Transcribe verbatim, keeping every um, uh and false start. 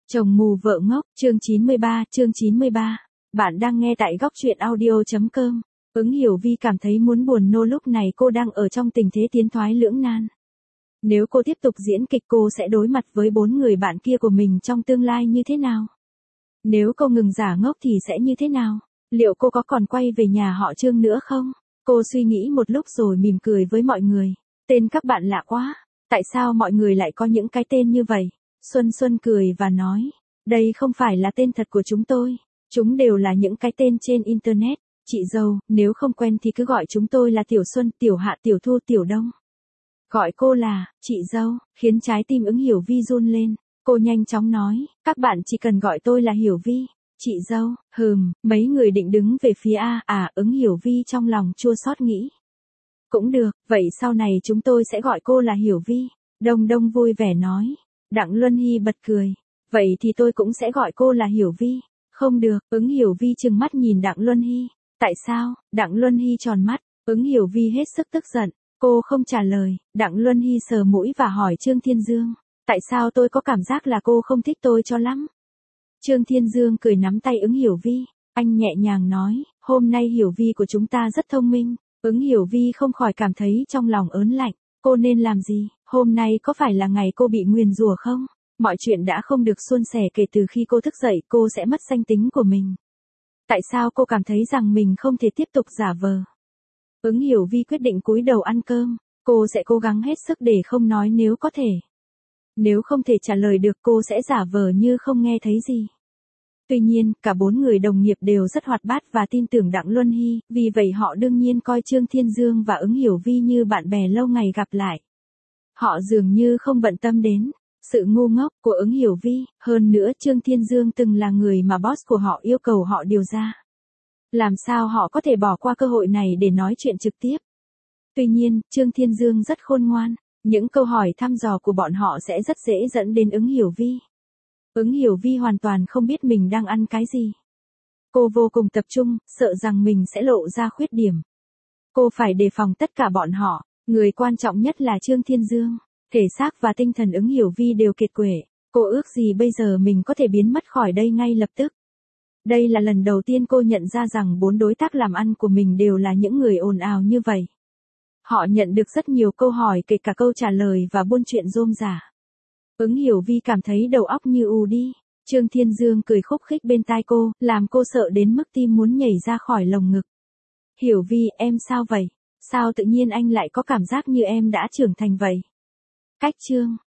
Chồng mù vợ ngốc, chương chín mươi ba, chương chín mươi ba. Bạn đang nghe tại góc truyện audio.com. Ứng Hiểu Vi cảm thấy muốn buồn nôn, lúc này cô đang ở trong tình thế tiến thoái lưỡng nan. Nếu cô tiếp tục diễn kịch, cô sẽ đối mặt với bốn người bạn kia của mình trong tương lai như thế nào? Nếu cô ngừng giả ngốc thì sẽ như thế nào? Liệu cô có còn quay về nhà họ Trương nữa không? Cô suy nghĩ một lúc rồi mỉm cười với mọi người. Tên các bạn lạ quá. Tại sao mọi người lại có những cái tên như vậy? Xuân Xuân cười và nói, đây không phải là tên thật của chúng tôi. Chúng đều là những cái tên trên Internet. Chị dâu, nếu không quen thì cứ gọi chúng tôi là Tiểu Xuân, Tiểu Hạ, Tiểu Thu, Tiểu Đông. Gọi cô là, chị dâu, khiến trái tim Ứng Hiểu Vi run lên. Cô nhanh chóng nói, các bạn chỉ cần gọi tôi là Hiểu Vi. Chị dâu, hừm, mấy người định đứng về phía A, à, Ứng Hiểu Vi trong lòng chua xót nghĩ. Cũng được, vậy sau này chúng tôi sẽ gọi cô là Hiểu Vi. Đông Đông vui vẻ nói. Đặng Luân Hy bật cười. Vậy thì tôi cũng sẽ gọi cô là Hiểu Vi. Không được, Ứng Hiểu Vi trừng mắt nhìn Đặng Luân Hy. Tại sao? Đặng Luân Hy tròn mắt. Ứng Hiểu Vi hết sức tức giận. Cô không trả lời. Đặng Luân Hy sờ mũi và hỏi Trương Thiên Dương. Tại sao tôi có cảm giác là cô không thích tôi cho lắm? Trương Thiên Dương cười nắm tay Ứng Hiểu Vi. Anh nhẹ nhàng nói, hôm nay Hiểu Vi của chúng ta rất thông minh. Ứng Hiểu Vi không khỏi cảm thấy trong lòng ớn lạnh. Cô nên làm gì? Hôm nay có phải là ngày cô bị nguyền rủa không? Mọi chuyện đã không được suôn sẻ kể từ khi cô thức dậy, cô sẽ mất danh tính của mình. Tại sao cô cảm thấy rằng mình không thể tiếp tục giả vờ? Ứng Hiểu Vi quyết định cúi đầu ăn cơm. Cô sẽ cố gắng hết sức để không nói nếu có thể. Nếu không thể trả lời được, cô sẽ giả vờ như không nghe thấy gì. Tuy nhiên, cả bốn người đồng nghiệp đều rất hoạt bát và tin tưởng Đặng Luân Hy, vì vậy họ đương nhiên coi Trương Thiên Dương và Ứng Hiểu Vi như bạn bè lâu ngày gặp lại. Họ dường như không bận tâm đến sự ngu ngốc của Ứng Hiểu Vi, hơn nữa Trương Thiên Dương từng là người mà boss của họ yêu cầu họ điều ra. Làm sao họ có thể bỏ qua cơ hội này để nói chuyện trực tiếp? Tuy nhiên, Trương Thiên Dương rất khôn ngoan, những câu hỏi thăm dò của bọn họ sẽ rất dễ dẫn đến Ứng Hiểu Vi. Ứng Hiểu Vi hoàn toàn không biết mình đang ăn cái gì. Cô vô cùng tập trung, sợ rằng mình sẽ lộ ra khuyết điểm. Cô phải đề phòng tất cả bọn họ, người quan trọng nhất là Trương Thiên Dương. Thể xác và tinh thần Ứng Hiểu Vi đều kiệt quệ. Cô ước gì bây giờ mình có thể biến mất khỏi đây ngay lập tức. Đây là lần đầu tiên cô nhận ra rằng bốn đối tác làm ăn của mình đều là những người ồn ào như vậy. Họ nhận được rất nhiều câu hỏi, kể cả câu trả lời và buôn chuyện rôm rả. Ứng Hiểu Vi cảm thấy đầu óc như ù đi. Trương Thiên Dương cười khúc khích bên tai cô, làm cô sợ đến mức tim muốn nhảy ra khỏi lồng ngực. Hiểu Vi, em sao vậy? Sao tự nhiên anh lại có cảm giác như em đã trưởng thành vậy? Cách Trương